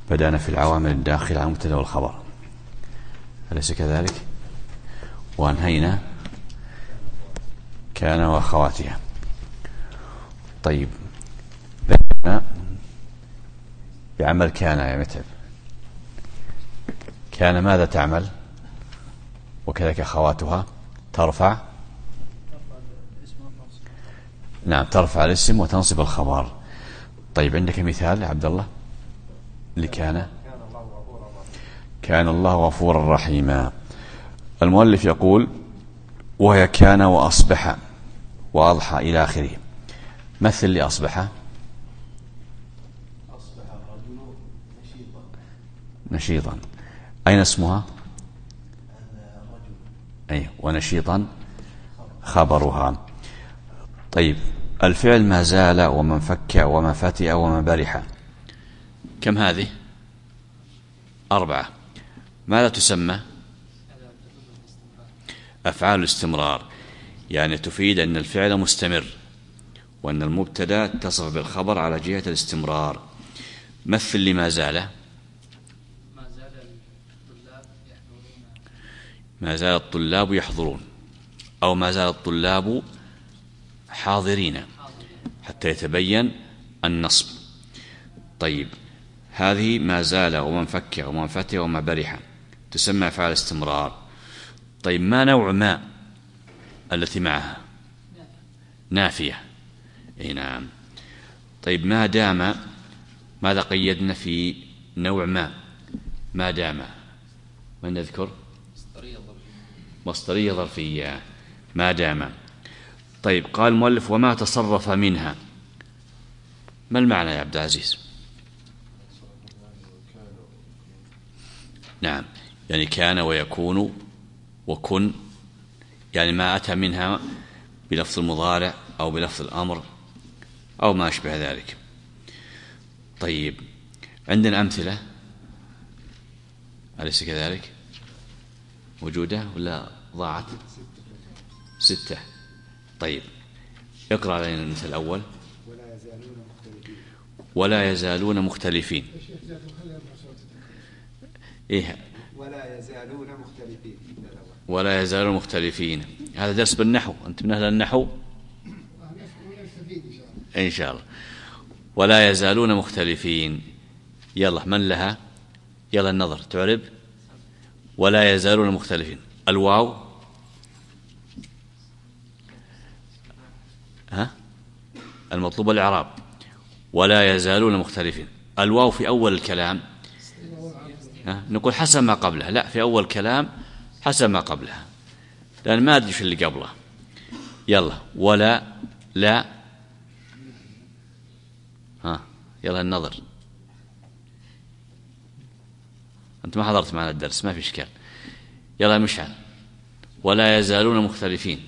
بدأنا في العوامل الداخلة على المبتدأ والخبر، أليس كذلك؟ وأنهينا كان وأخواتها. طيب، بدأنا بعمل كان يا متعب. كان ماذا تعمل؟ وكذلك أخواتها ترفع، نعم ترفع الاسم وتنصب الخبر. طيب، عندك مثال يا عبد الله لكان؟ كان الله غفورا رحيما. المؤلف يقول وهي كان وأصبح وأضحى إلى آخره. مثل لأصبح. أصبح الرجل نشيطا. أين اسمها؟ أي، ونشيطا خبرها. طيب، الفعل ما زال ومن فك وما فتئ وما برح، كم هذه؟ 4. ماذا تسمى؟ أفعال الاستمرار، يعني تفيد أن الفعل مستمر وأن المبتدأ اتصف بالخبر على جهة الاستمرار. مثل لما زال. ما زال الطلاب يحضرون، أو ما زال الطلاب حاضرين حتى يتبين النصب. طيب، هذه ما زال ومن فك ومن فتئ وما برح تسمى أفعال استمرار. طيب، ما نوع ما التي معها؟ نافية. اي نعم. طيب، ما دام، ماذا قيدنا في نوع ما دام؟ من نذكر؟ مصدرية ظرفية ما دام. طيب، قال المؤلف وما تصرف منها، ما المعنى يا عبد العزيز؟ نعم، يعني كان ويكون وكن، يعني ما أتى منها بلفظ المضارع أو بلفظ الأمر أو ما أشبه ذلك. طيب، عندنا أمثلة أليس كذلك؟ موجودة ولا ضاعت؟ 6. طيب، اقرأ علينا المثل الأول. ولا يزالون مختلفين. إيه؟ ولا يزالون مختلفين. هذا درس بالنحو، أنت من أهل النحو إن شاء الله. ولا يزالون مختلفين، يلا من لها؟ يلا النظر تعرب. ولا يزالون مختلفين. الواو، المطلوب الإعراب. ولا يزالون مختلفين. الواو في أول الكلام نقول حسب ما قبلها. لا، في أول كلام حسب ما قبلها، لأن ما أدري في اللي قبله. يلا ولا لا. يلا النظر، أنت ما حضرت معنا الدرس، ما في إشكال. يلا مشعل. ولا يزالون مختلفين.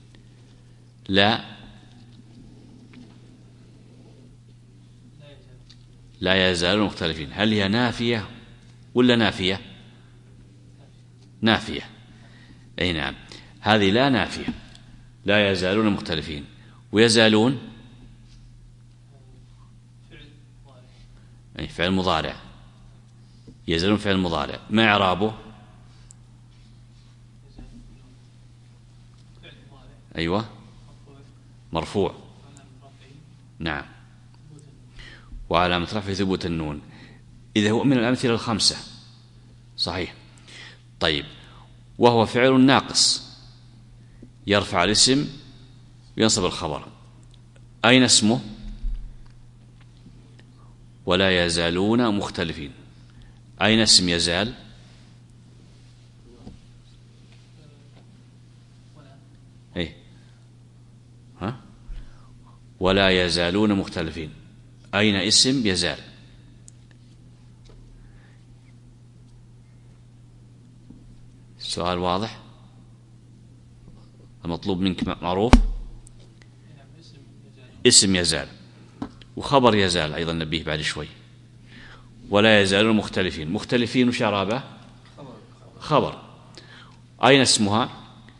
لا يزالون مختلفين. هل هي نافية ولا نافية؟ نافية. أي نعم، هذه لا نافية. لا يزالون مختلفين. ويزالون أي فعل مضارع. يزالون فعل مضارع، ما إعرابه؟ أيوة، مرفوع. نعم، وعلامة رفعه ثبوت النون. إذا هو من الأمثلة 5 صحيح. طيب، وهو فعل ناقص يرفع الاسم وينصب الخبر. أين اسمه؟ ولا يزالون مختلفين. أين اسم يزال؟ إيه؟ ولا يزالون مختلفين. أين اسم يزال؟ السؤال واضح؟ المطلوب منك معروف. اسم يزال وخبر يزال أيضا نبيه بعد شوي. ولا يزالون مختلفين. مختلفين وش إعرابه؟ خبر. أين اسمها؟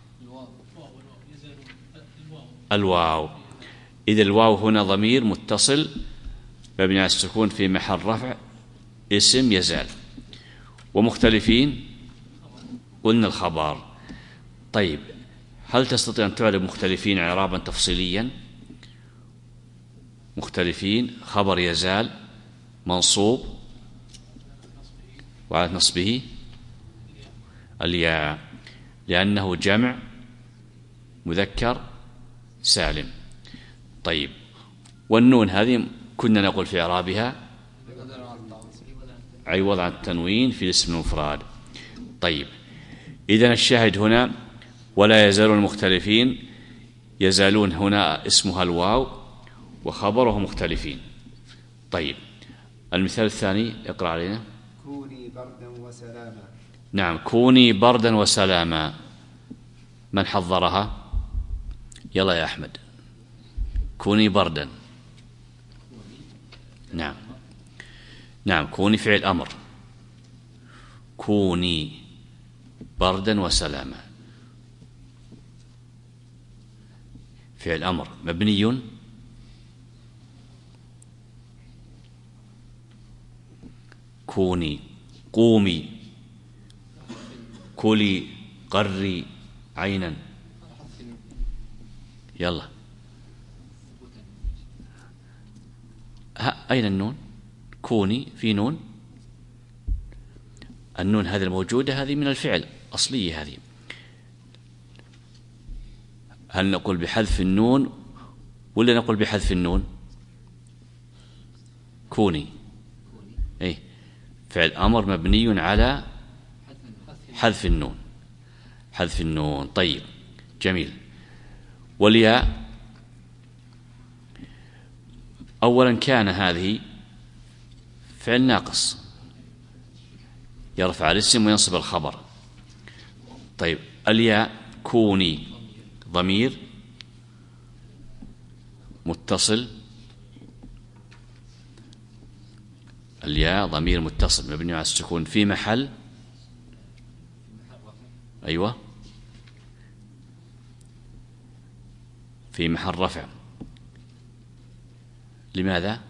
الواو. إذا الواو هنا ضمير متصل مبني على السكون في محل رفع اسم يزال. ومختلفين قلنا الخبر. طيب هل تستطيع أن تعرب مختلفين إعرابا تفصيليا؟ مختلفين خبر يزال منصوب وعلى نصبه الياء لأنه جمع مذكر سالم. طيب والنون هذه كنا نقول في إعرابها عوض عن التنوين في الاسم المفرد. طيب إذن الشاهد هنا ولا يزال المختلفين، يزالون هنا اسمها الواو وخبره مختلفين. طيب المثال الثاني اقرأ علينا. كوني بردا وسلاما. نعم كوني بردا وسلاما، من حضرها؟ يلا يا أحمد. كوني بردا. نعم نعم كوني فعل أمر، كوني بردا وسلاما فعل أمر مبني كوني قومي كلي قري عينا. يلا أين النون؟ كوني في نون، النون هذه الموجودة هذه من الفعل أصلية هذه. هل نقول بحذف النون ولا نقول بحذف النون؟ كوني أي فعل أمر مبني على حذف النون، حذف النون. طيب جميل. والياء أولا كان هذه فعل ناقص يرفع الاسم وينصب الخبر. طيب الياء كوني ضمير متصل، الياء ضمير متصل مبني على السكون في محل أيوة في محل رفع. لماذا؟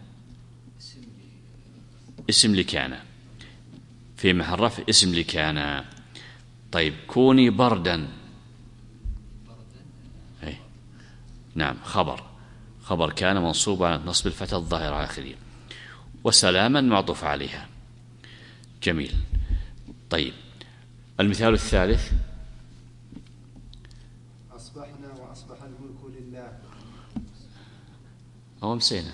اسم لكان في محل رفع اسم لكان. طيب كوني بردا أي. نعم خبر كان منصوب على نصب الفتى الظاهر على آخره، وسلاما معطوف عليها. جميل. طيب المثال الثالث أصبحنا وأصبح الملك لله. أو أمسينا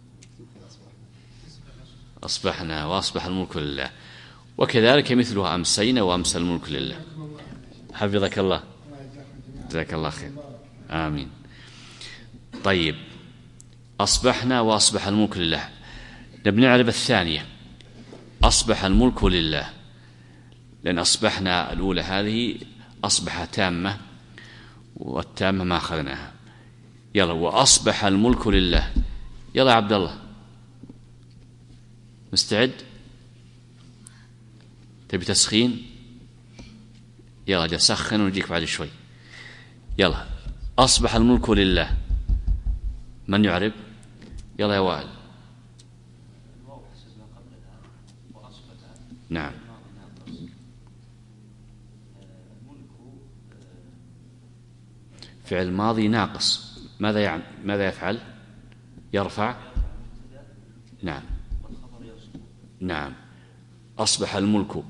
أصبحنا وأصبح الملك لله، وكذلك مثلها أمسينا وأمسى الملك لله. حفظك الله جزاك الله خير آمين. طيب أصبحنا وأصبح الملك لله، نبني على الثانية أصبح الملك لله، لأن أصبحنا الأولى هذه أصبح تامة والتامة ما أخذناها. يلا وأصبح الملك لله. يلا يا عبد الله مستعد؟ تبي تسخين؟ يلا جا سخن ونجيك بعد شوي. يلا أصبح الملك لله، من يعرب؟ يلا يا وائل. نعم فعل ماضي ناقص، ماذا يفعل؟ يرفع. نعم نعم أصبح الملك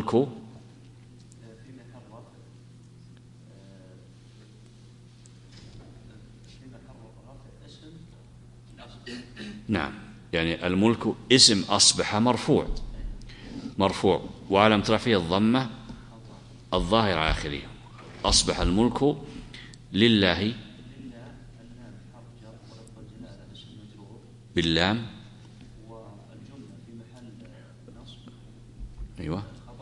نعم يعني الملك اسم أصبح مرفوع وعلامة رفعه الضمة الظاهر على آخره. أصبح الملك لله باللام أيوة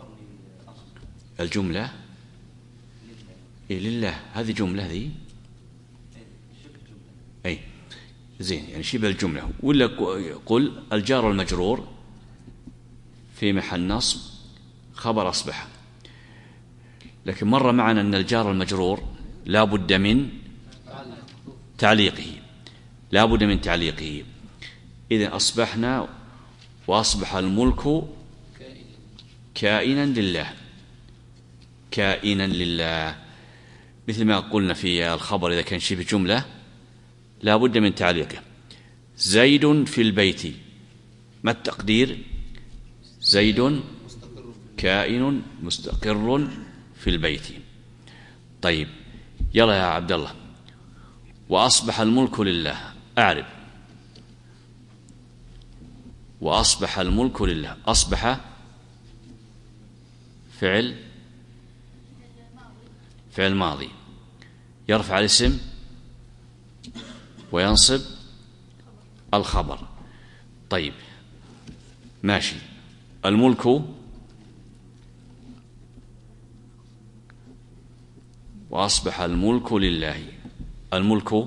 الجملة إيه لله، هذه جملة ذي أي زين يعني شبه الجملة. ولا قل الجار والمجرور في محل نصب خبر أصبح، لكن مر معنا أن الجار والمجرور لا بد من تعليقه. إذن أصبحنا وأصبح الملك كائنا لله، كائنا لله، مثل ما قلنا في الخبر إذا كان شبه جملة لا بد من تعليقه. زيد في البيت، ما التقدير؟ زيد كائن مستقر في البيت. طيب يلا يا عبد الله. وأصبح الملك لله، أعرب. وأصبح الملك لله، أصبح فعل ماضي يرفع الاسم وينصب الخبر. طيب ماشي. الملك، وأصبح الملك لله، الملك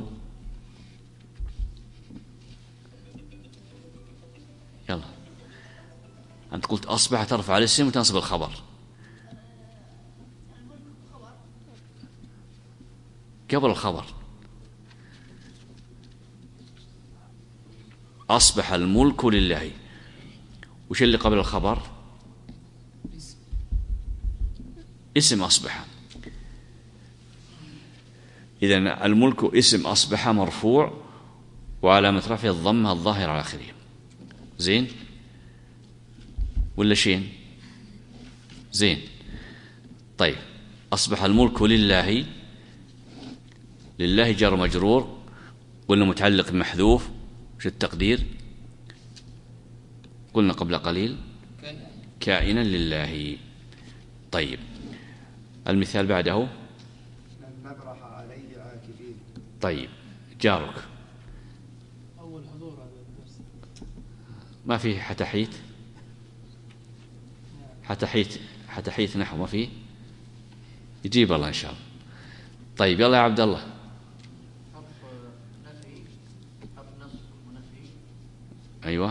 يلا أنت قلت أصبح ترفع الاسم وتنصب الخبر. قبل الخبر أصبح الملك لله، وش اللي قبل الخبر؟ اسم أصبح. إذن الملك اسم أصبح مرفوع وعلامة رفعه الضمة الظاهرة على آخره. زين ولا شين؟ زين. طيب أصبح الملك لله، لله جار مجرور ولا متعلق بمحذوف؟ وش التقدير؟ قلنا قبل قليل كائنا لله. طيب المثال بعده. لن نبرح عليه عاكفين. طيب جارك أول حضور هذا الدرس ما فيه حتحيت؟ حتحيت نحو ما فيه؟ يجيب الله إن شاء الله. طيب يلا يا عبد الله. أيوة.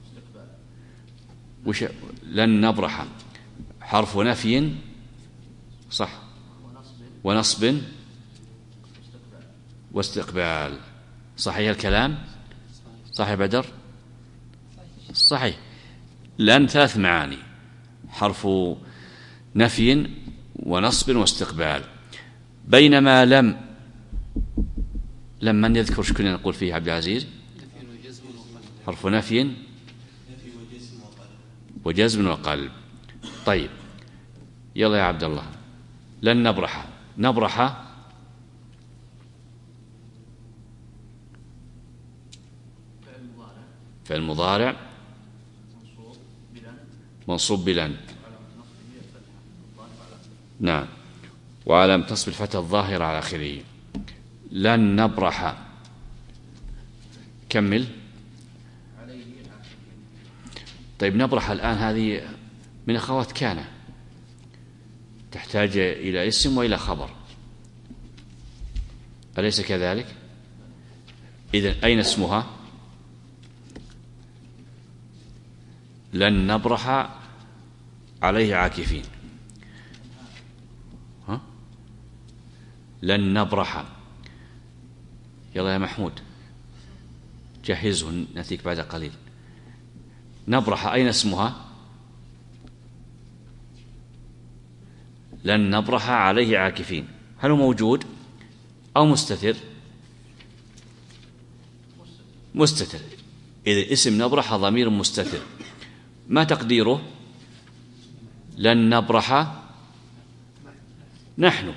وش لن نبرح؟ حرف نفي صح، ونصب واستقبال. صحيح الكلام؟ صحيح بدر؟ صحيح. لن ثلاث معاني، حرف نفي ونصب واستقبال. بينما لم من يذكر شو كنا نقول فيه عبد العزيز؟ حرف نفي وجزم وقلب. طيب يلا يا عبد الله. لن نبرح، نبرح فعل مضارع منصوب بلن، نعم، وعلامة نصب الفتح الظاهرة على آخره. لن نبرح، كمل. طيب نبرح الآن هذه من أخوات كان، تحتاج إلى اسم وإلى خبر، أليس كذلك؟ إذن أين اسمها؟ لن نبرح عليه عاكفين. ها؟ لن نبرح. يلا يا محمود جهزه نأتيك بعد قليل. نبرح أين اسمها؟ لن نبرح عليه عاكفين. هل هو موجود أو مستتر؟ مستتر. إذا اسم نبرح ضمير مستتر، ما تقديره؟ لن نبرح نحن،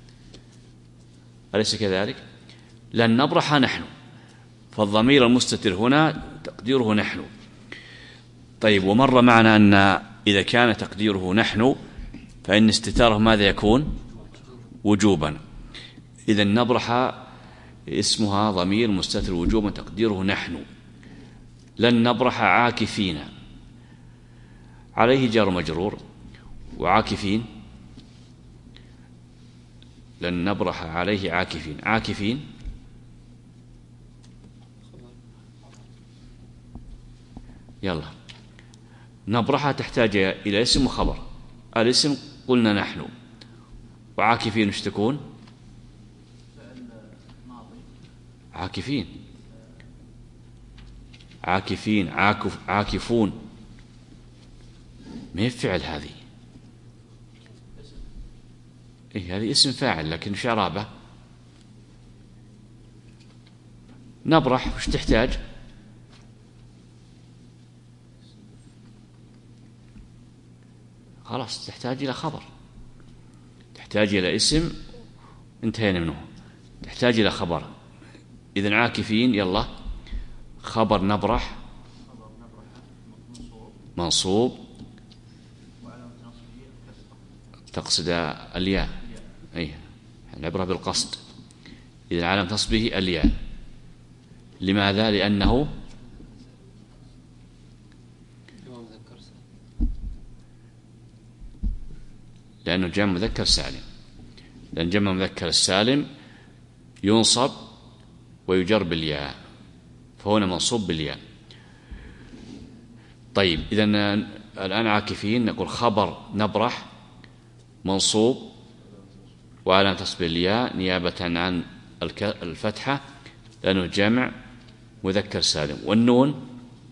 أليس كذلك؟ لن نبرح نحن، فالضمير المستتر هنا تقديره نحن. طيب ومر معنا أن إذا كان تقديره نحن فإن استتاره ماذا يكون؟ وجوبا. إذا نبرح اسمها ضمير مستتر وجوبا تقديره نحن. لن نبرح عاكفين، عليه جار مجرور، وعاكفين لن نبرح عليه عاكفين. عاكفين يلا. نبرح تحتاج إلى اسم وخبر. الاسم قلنا نحن، وعاكفين ايش تكون؟ عاكفين، عاكفين، عاكفون، ما هي فعل هذه. إيه هذه اسم فاعل، لكن في إعرابه نبرح وش تحتاج؟ خلاص تحتاج إلى خبر، تحتاج إلى اسم انتهينا منه، تحتاج إلى خبر. إذن عاكفين يلا خبر نبرح منصوب تقصد الياء، أي العبرة بالقصد. إذن علامة نصبه الياء. لماذا؟ لأنه جمع مذكر سالم، لأن جمع مذكر السالم ينصب ويجر بالياء، فهنا منصوب بالياء. طيب إذن الآن عاكفين نقول خبر نبرح منصوب وعلامة نصبه الياء نيابة عن الفتحة لأنه جمع مذكر سالم، والنون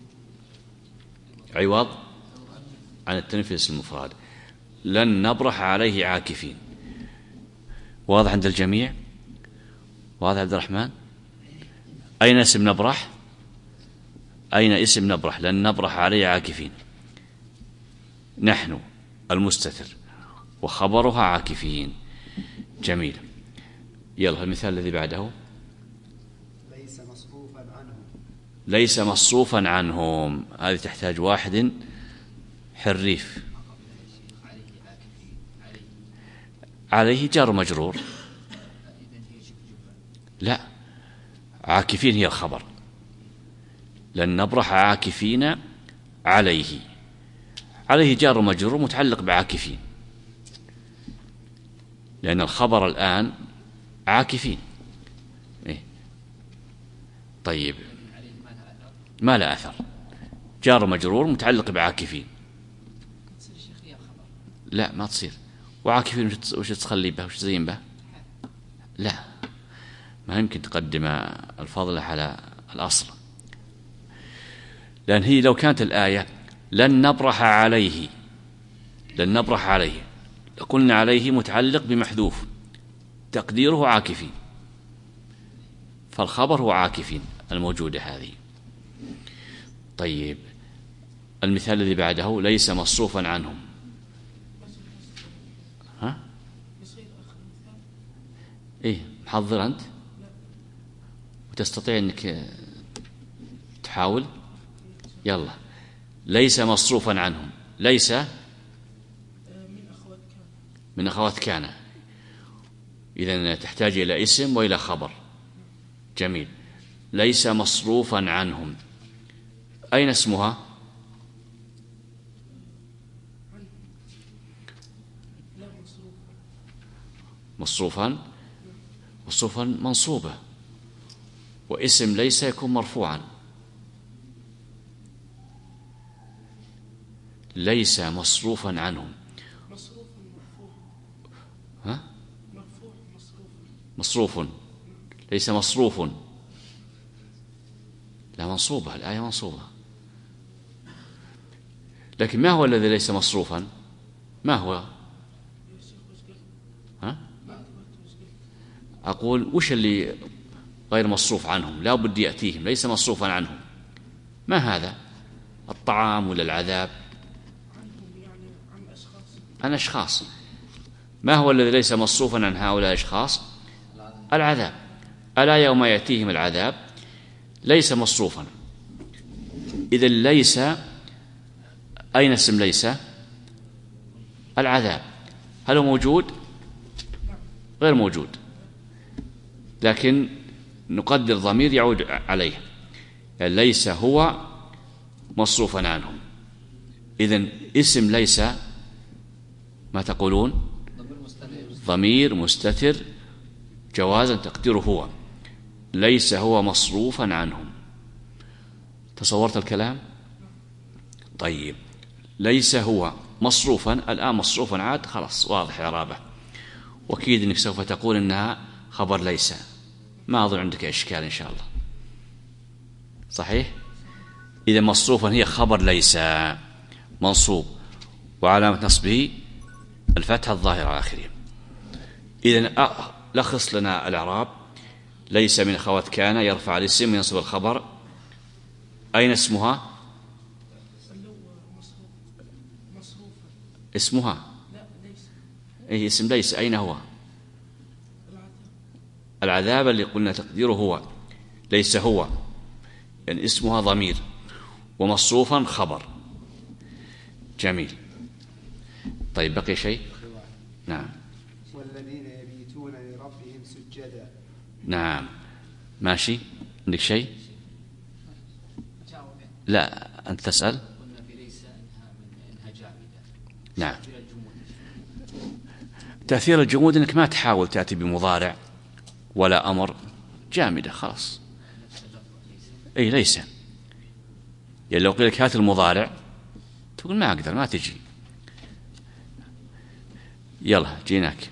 عوض عن التنفيس المفرد. لن نبرح عليه عاكفين. واضح عند الجميع؟ واضح عبد الرحمن؟ أين اسم نبرح؟ أين اسم نبرح؟ لن نبرح عليه عاكفين. نحن المستتر وخبرها عاكفين. جميل. يلا المثال الذي بعده. ليس مصروفا عنهم. ليس مصروفا عنهم، هذه تحتاج واحد حريف. عليه جار مجرور. لا، عاكفين هي الخبر. لن نبرح عاكفين عليه. عليه جار مجرور متعلق بعاكفين، لأن الخبر الآن عاكفين. إيه؟ طيب ما لا أثر، جار مجرور متعلق بعاكفين. لا ما تصير. وعاكفين وش تخلي به وش تزين به؟ لا، ما يمكن تقدم الفضل على الأصل، لأن هي لو كانت الآية لن نبرح عليه، لن نبرح عليه، قلنا عليه متعلق بمحذوف تقديره عاكفين، فالخبر هو عاكفين الموجودة هذه. طيب المثال الذي بعده ليس مصروفا عنهم. ها؟ إيه محضر أنت وتستطيع أنك تحاول. يلا ليس مصروفا عنهم. ليس من أخوات كان، إذن تحتاج إلى اسم وإلى خبر. جميل. ليس مصروفا عنهم، أين اسمها؟ مصروفا منصوبة، واسم ليس يكون مرفوعا. ليس مصروفا عنهم. ها؟ مصروف. ليس مصروف. لا منصوبة، الآية منصوبة. لكن ما هو الذي ليس مصروفا؟ ما هو؟ ها؟ أقول وش اللي غير مصروف عنهم؟ لا بد يأتيهم ليس مصروفا عنهم. ما هذا؟ الطعام ولا العذاب؟ عن أشخاص. ما هو الذي ليس مصروفا عن هؤلاء الأشخاص؟ العذاب. ألا يوم يأتيهم العذاب ليس مصروفا. إذن ليس، أين اسم ليس؟ العذاب. هل هو موجود؟ غير موجود، لكن نقدر ضمير يعود عليه. يعني ليس هو مصروفا عنهم. إذن اسم ليس ما تقولون؟ ضمير مستتر جوازا تقديره هو. ليس هو مصروفا عنهم. تصورت الكلام؟ طيب ليس هو مصروفا، الآن مصروفا عاد خلاص واضح إعرابه، وأكيد أنك سوف تقول إنها خبر ليس، ما أظن عندك إشكال إن شاء الله. صحيح؟ إذا مصروفا هي خبر ليس منصوب وعلامة نصبه الفتحة الظاهرة على آخره. إذن لخص لنا الإعراب. ليس من أخوات كان يرفع الاسم وينصب الخبر. أين اسمها؟ اسمها أي اسم ليس. أين هو؟ العذاب اللي قلنا تقديره هو، ليس هو، يعني اسمها ضمير ومصروفا خبر. جميل. طيب بقي شيء؟ نعم. والذين يبيتون لربهم سجدا. نعم ماشي. عندك شيء؟ لا أنت تسأل. نعم. تأثير الجمود أنك ما تحاول تأتي بمضارع ولا أمر، جامدة خلاص. أي ليس، يعني لو قيل لك هات المضارع تقول ما أقدر، ما تجي. يلا جيناك.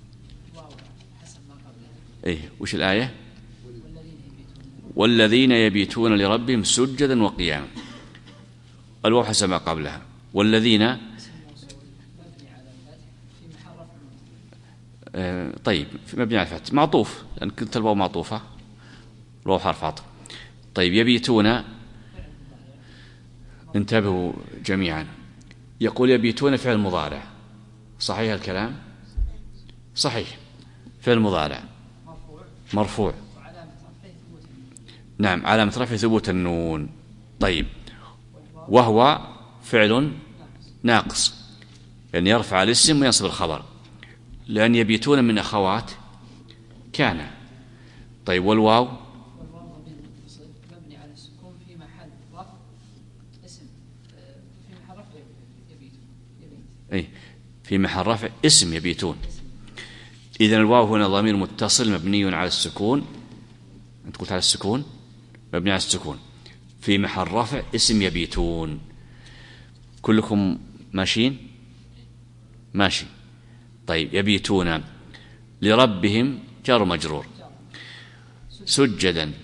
أي وش الآية؟ والذين يبيتون لربهم سجدا وقياما. الواو حسب ما قبلها. والذين طيب مبني على الفتح معطوف، لأن كنت الواو معطوفة، الواو حرف عطف. طيب يبيتون، انتبهوا جميعا، يقول يبيتون فعل مضارع، صحيح الكلام؟ صحيح، فعل مضارع مرفوع. نعم علامة رفعه ثبوت النون. طيب وهو فعل ناقص، يعني يرفع الاسم وينصب الخبر، لأن يبيتون من أخوات كان. طيب والواو؟ مبني على السكون في محل رفع اسم، في محل رفع يبيتون. أي في محل رفع اسم يبيتون. إذن الواو هنا ضمير متصل مبني على السكون. أنت قلت على السكون، مبني على السكون في محل رفع اسم يبيتون. كلكم ماشيين؟ ماشي. طيب يبيتون لربهم جار مجرور، سجدا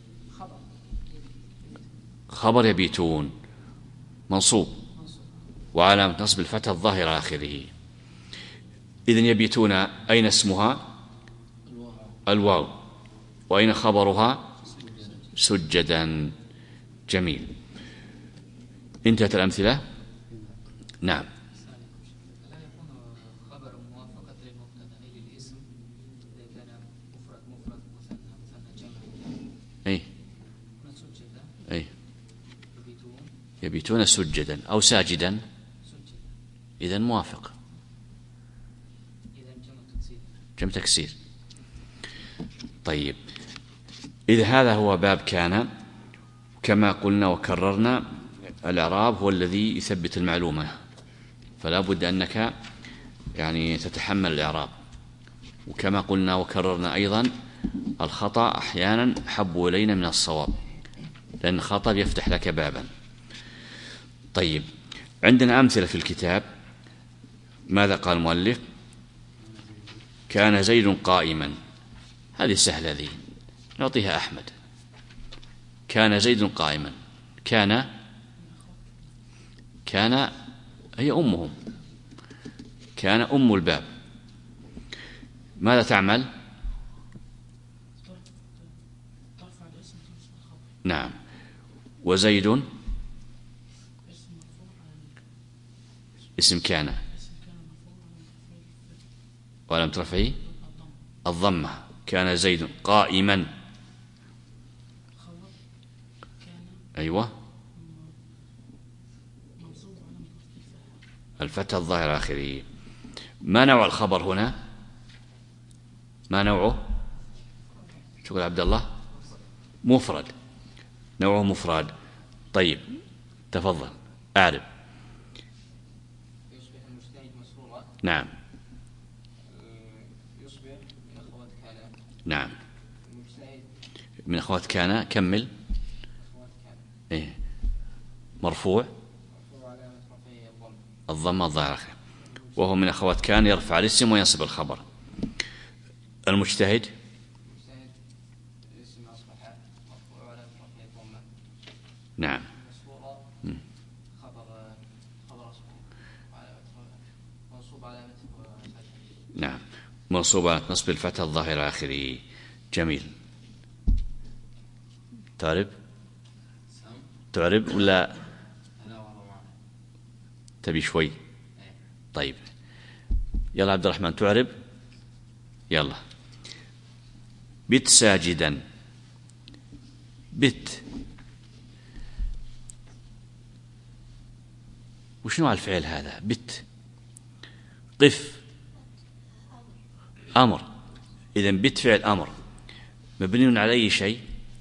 خبر يبيتون منصوب وعلامة نصب الفتح الظاهر على آخره. إذن يبيتون أين اسمها؟ الواو. وأين خبرها؟ سجدا. جميل. انتهت الأمثلة. نعم. لا يكون خبر موافقة للمبتدا أي للاسم إذا كان مفرد مثنى جمع. أي سجدا. أي يبيتون سجدا أو ساجدا، إذن موافق. إذا جمع تكسير. طيب إذا هذا هو باب كان، كما قلنا وكررنا الإعراب هو الذي يثبت المعلومة، فلا بد أنك يعني تتحمل الإعراب. وكما قلنا وكررنا أيضا الخطأ أحيانا أحب إلينا من الصواب، لأن الخطأ يفتح لك بابا. طيب عندنا أمثلة في الكتاب. ماذا قال المؤلف؟ كان زيد قائما. هذه سهلة، ذي نعطيها أحمد. كان زيد قائما. كان هي أمهم، كان أم الباب. ماذا تعمل؟ نعم. وزيد اسم كان ولم ترفعه الضمة. كان زيد قائما. أيوة الفتح الظاهر آخره. ما نوع الخبر هنا؟ ما نوعه؟ شكرا عبد الله. مفرد، نوعه مفرد. طيب تفضل أعرف. يصبح المجتهد مسرورا. نعم. يصبح من أخوات كان. نعم. المجتهد من أخوات كان. كمل. أخوات كان. إيه. مرفوع وعلامة رفعه الضم. الضمة الظاهرة، وهو من أخوات كان يرفع الاسم وينصب الخبر. المجتهد اسم أصبح مرفوع وعلامة رفعه الضمة. نعم. مسرورا خبر أصبح وعلامة منصوب علامة فتحه. نعم. منصوب على نصب الفتح الظاهر آخره. جميل. تعرب ولا تبي شوي؟ طيب يلا عبد الرحمن تعرب. يلا. بت ساجدا. بت وش نوع الفعل هذا؟ بت. قف أمر. إذن بت فعل أمر مبني على أي شيء؟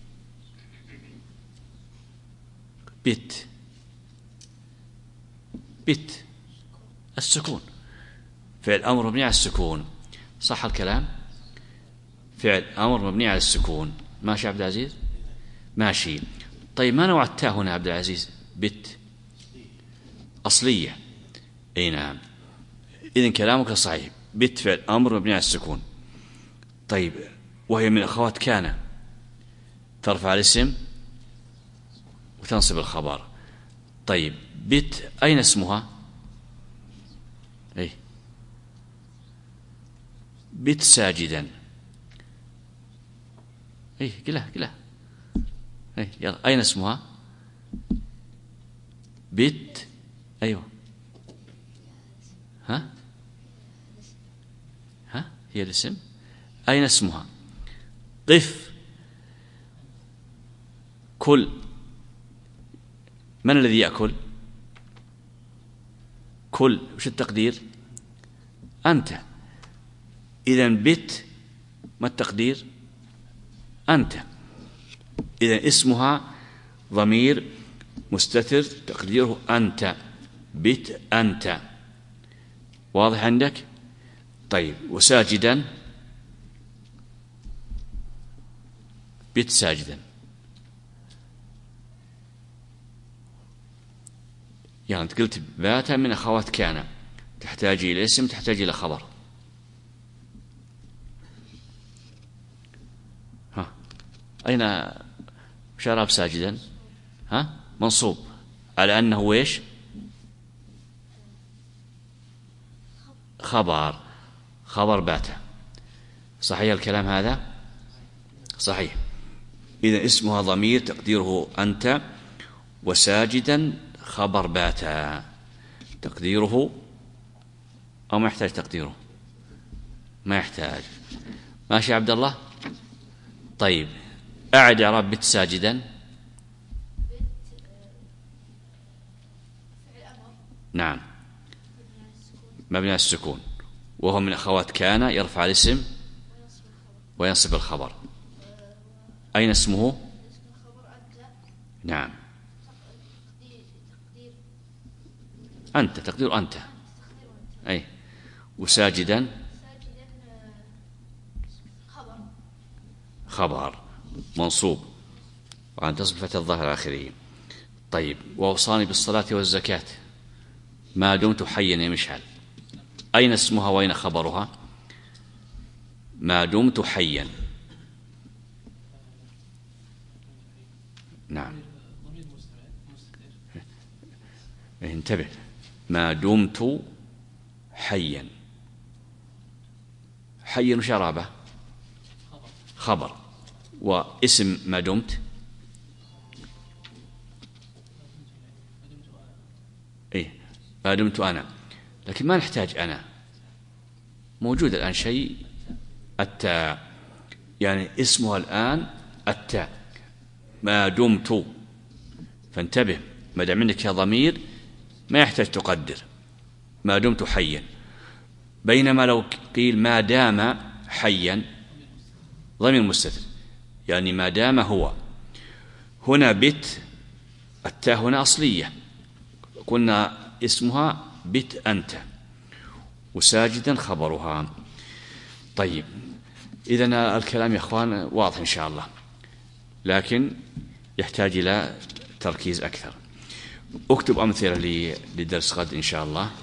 بت. بت السكون. فعل أمر مبني على السكون. صح الكلام؟ فعل أمر مبني على السكون. ماشي عبد العزيز؟ ماشي. طيب ما نوع التاء هنا عبد العزيز؟ بت أصلية. أي نعم. إذن كلامك صحيح. بت فعل أمر مبني على السكون. طيب وهي من أخوات كان ترفع الاسم وتنصب الخبر. طيب بت أين اسمها؟ أي بت ساجدا. أي قلها. أي يلا أين اسمها؟ بت. أيوه. ها هي الاسم. أين اسمها؟ قف. كل. من الذي يأكل؟ كل. وش التقدير؟ أنت. إذن بت ما التقدير؟ أنت. إذن اسمها ضمير مستتر تقديره أنت. بت أنت. واضح عندك؟ طيب وساجدا. بت ساجدا. يعني أنت قلت بات من أخوات كان تحتاج إلى اسم تحتاج إلى خبر. أين شراب ساجدا؟ منصوب على أنه إيش؟ خبر بات. صحيح الكلام هذا؟ صحيح. إذا اسمها ضمير تقديره أنت. وساجدا خبر بات تقديره أو ما يحتاج تقديره؟ ما يحتاج. ماشي عبد الله؟ طيب أعد إعراب بت ساجدا. نعم مبني على السكون وهو من أخوات كان يرفع الاسم وينصب الخبر. أين اسمه؟ نعم أنت. تقدير أنت. أي وساجدا خبر منصوب وعن تصب فتح الظاهر آخره. طيب وأوصاني بالصلاة والزكاة ما دمت حيا يا مشعل. أين اسمها وأين خبرها؟ ما دمت حيا. نعم انتبه. ما دمت حيا. حيا وشرابه خبر. واسم ما دمت ما دمت أنا. لكن ما نحتاج أنا. موجود الآن شيء التاء. يعني اسمها الآن التاء ما دمت. فانتبه ما دام عندك يا ضمير ما يحتاج تقدر ما دمت حيا. بينما لو قيل ما دام حيا ضمير مستتر يعني ما دام هو. هنا بت التاء هنا أصلية قلنا اسمها بت أنت وساجدا خبرها. طيب إذن الكلام يا أخوان واضح إن شاء الله لكن يحتاج إلى تركيز أكثر. اكتب أمثلة لدرس غد إن شاء الله.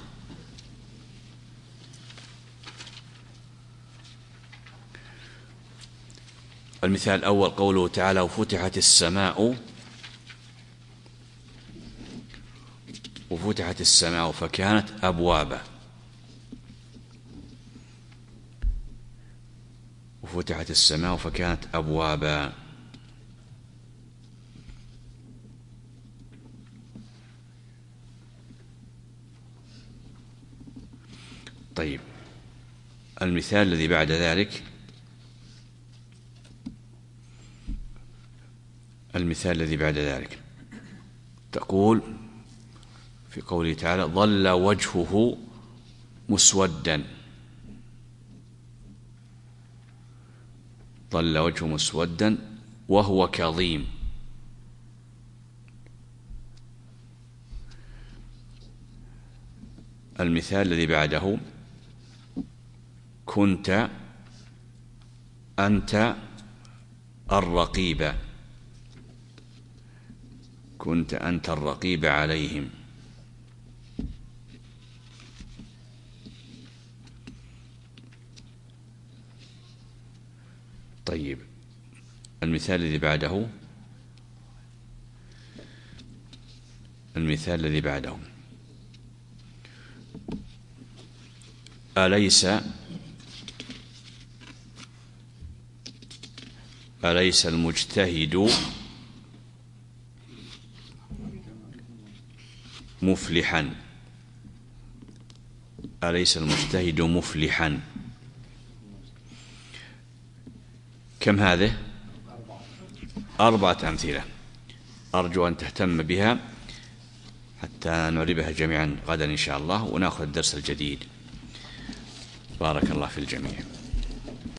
المثال الأول قوله تعالى وفتحت السماء فكانت أبوابا. وفتحت السماء فكانت أبوابا. طيب المثال الذي بعد ذلك، تقول في قوله تعالى: ظل وجهه مسودا. ظل وجهه مسودا وهو كظيم. المثال الذي بعده: كنت أنت الرقيب. كنت أنت الرقيب عليهم. طيب المثال الذي بعده: أليس المجتهد مفلحا؟ أليس المجتهد مفلحا؟ كم هذه؟ 4 أمثلة. أرجو أن تهتم بها حتى نعربها جميعا غدا إن شاء الله ونأخذ الدرس الجديد. بارك الله في الجميع.